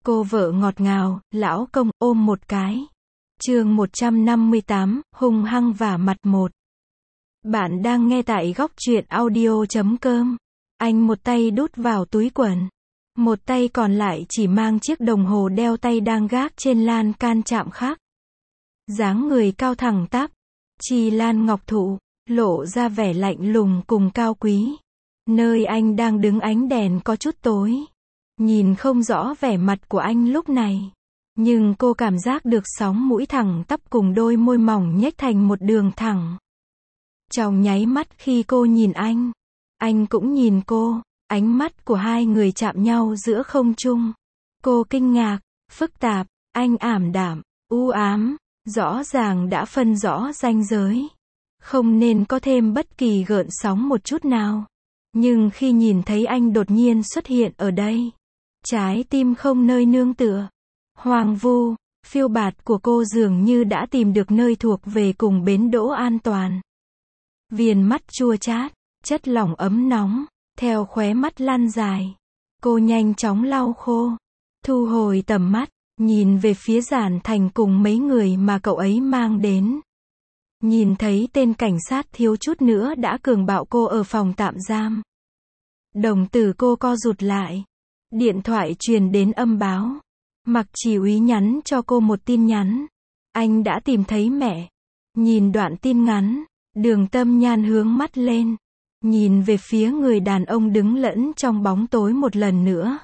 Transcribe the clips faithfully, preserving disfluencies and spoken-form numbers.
Cô vợ ngọt ngào, lão công, ôm một cái. Chương một trăm năm mươi tám, hung hăng vả mặt một. Bạn đang nghe tại góc truyện audio chấm com. Anh một tay đút vào túi quần. Một tay còn lại chỉ mang chiếc đồng hồ đeo tay đang gác trên lan can chạm khắc. Dáng người cao thẳng tắp. Chi lan ngọc thụ, lộ ra vẻ lạnh lùng cùng cao quý. Nơi anh đang đứng ánh đèn có chút tối. Nhìn không rõ vẻ mặt của anh lúc này. Nhưng cô cảm giác được sóng mũi thẳng tắp cùng đôi môi mỏng nhếch thành một đường thẳng. Trong nháy mắt khi cô nhìn anh, anh cũng nhìn cô, ánh mắt của hai người chạm nhau giữa không trung. Cô kinh ngạc, phức tạp, anh ảm đạm, u ám, rõ ràng đã phân rõ ranh giới. Không nên có thêm bất kỳ gợn sóng một chút nào. Nhưng khi nhìn thấy anh đột nhiên xuất hiện ở đây, trái tim không nơi nương tựa. Hoang vu, phiêu bạt của cô dường như đã tìm được nơi thuộc về cùng bến đỗ an toàn. Viền mắt chua chát, chất lỏng ấm nóng, theo khóe mắt lan dài. Cô nhanh chóng lau khô, thu hồi tầm mắt, nhìn về phía Giản Thành cùng mấy người mà cậu ấy mang đến. Nhìn thấy tên cảnh sát thiếu chút nữa đã cường bạo cô ở phòng tạm giam. Đồng tử cô co rụt lại. Điện thoại truyền đến âm báo. Mạc Chỉ úy nhắn cho cô một tin nhắn. Anh đã tìm thấy mẹ. Nhìn đoạn tin ngắn, Đường Tâm Nhan hướng mắt lên. Nhìn về phía người đàn ông đứng lẫn trong bóng tối một lần nữa.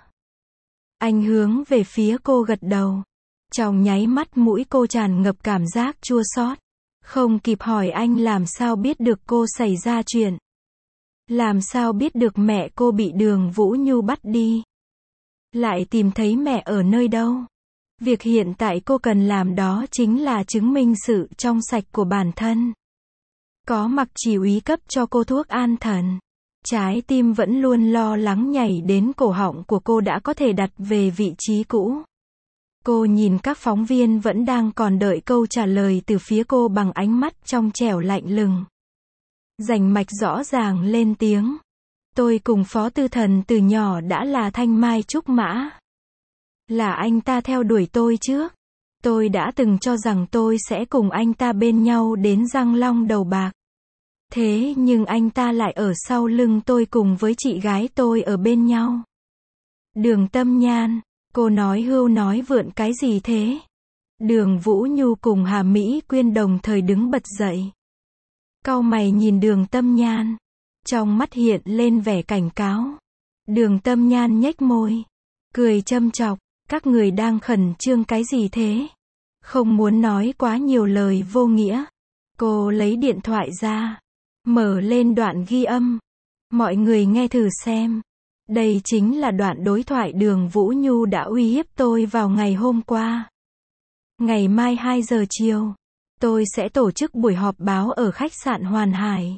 Anh hướng về phía cô gật đầu. Trong nháy mắt mũi cô tràn ngập cảm giác chua xót. Không kịp hỏi anh làm sao biết được cô xảy ra chuyện. Làm sao biết được mẹ cô bị Đường Vũ Nhu bắt đi. Lại tìm thấy mẹ ở nơi đâu. Việc hiện tại cô cần làm đó chính là chứng minh sự trong sạch của bản thân. Có Mạc Chỉ úy cấp cho cô thuốc an thần. Trái tim vẫn luôn lo lắng nhảy đến cổ họng của cô đã có thể đặt về vị trí cũ. Cô nhìn các phóng viên vẫn đang còn đợi câu trả lời từ phía cô bằng ánh mắt trong trẻo lạnh lùng. Rành mạch rõ ràng lên tiếng. Tôi cùng Phó Tư Thần từ nhỏ đã là thanh mai trúc mã. Là anh ta theo đuổi tôi trước. Tôi đã từng cho rằng tôi sẽ cùng anh ta bên nhau đến răng long đầu bạc. Thế nhưng anh ta lại ở sau lưng tôi cùng với chị gái tôi ở bên nhau. Đường Tâm Nhan, cô nói hưu nói vượn cái gì thế? Đường Vũ Nhu cùng Hà Mỹ Quyên đồng thời đứng bật dậy. Cau mày nhìn Đường Tâm Nhan. Trong mắt hiện lên vẻ cảnh cáo. Đường Tâm Nhan nhếch môi. Cười châm chọc. Các người đang khẩn trương cái gì thế? Không muốn nói quá nhiều lời vô nghĩa. Cô lấy điện thoại ra. Mở lên đoạn ghi âm. Mọi người nghe thử xem. Đây chính là đoạn đối thoại Đường Vũ Nhu đã uy hiếp tôi vào ngày hôm qua. Ngày mai hai giờ chiều. Tôi sẽ tổ chức buổi họp báo ở khách sạn Hoàn Hải.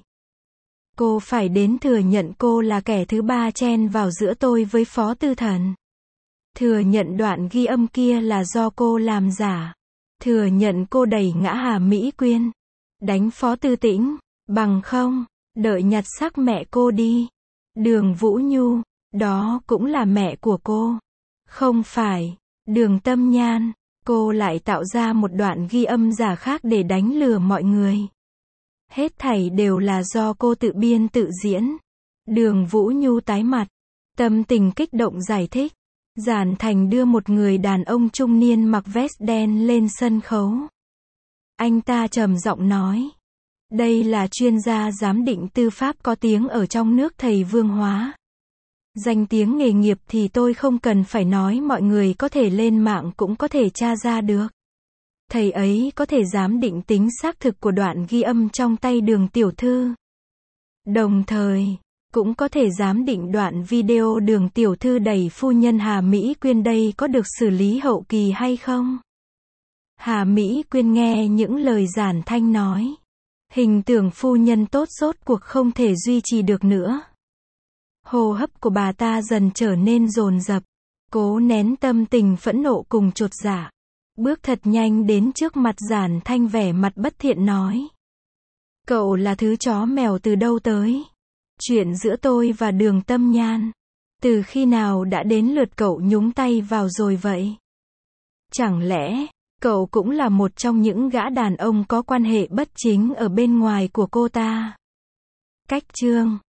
Cô phải đến thừa nhận cô là kẻ thứ ba chen vào giữa tôi với Phó Tư Thần. Thừa nhận đoạn ghi âm kia là do cô làm giả. Thừa nhận cô đẩy ngã Hà Mỹ Quyên. Đánh Phó Tư Tĩnh. Bằng không, đợi nhặt xác mẹ cô đi. Đường Vũ Nhu, đó cũng là mẹ của cô. Không phải. Đường Tâm Nhan, cô lại tạo ra một đoạn ghi âm giả khác để đánh lừa mọi người. Hết thảy đều là do cô tự biên tự diễn. Đường Vũ Nhu tái mặt. Tâm tình kích động giải thích. Giản Thành đưa một người đàn ông trung niên mặc vest đen lên sân khấu. Anh ta trầm giọng nói. Đây là chuyên gia giám định tư pháp có tiếng ở trong nước thầy Vương Hóa. Danh tiếng nghề nghiệp thì tôi không cần phải nói, mọi người có thể lên mạng cũng có thể tra ra được. Thầy ấy có thể giám định tính xác thực của đoạn ghi âm trong tay Đường tiểu thư. Đồng thời, cũng có thể giám định đoạn video Đường tiểu thư đẩy phu nhân Hà Mỹ Quyên đây có được xử lý hậu kỳ hay không. Hà Mỹ Quyên nghe những lời Giản Thanh nói. Hình tượng phu nhân tốt rốt cuộc không thể duy trì được nữa. Hô hấp của bà ta dần trở nên dồn dập. Cố nén tâm tình phẫn nộ cùng chột dạ. Bước thật nhanh đến trước mặt Giản Thanh vẻ mặt bất thiện nói. Cậu là thứ chó mèo từ đâu tới? Chuyện giữa tôi và Đường Tâm Nhan. Từ khi nào đã đến lượt cậu nhúng tay vào rồi vậy? Chẳng lẽ, cậu cũng là một trong những gã đàn ông có quan hệ bất chính ở bên ngoài của cô ta? Cách chương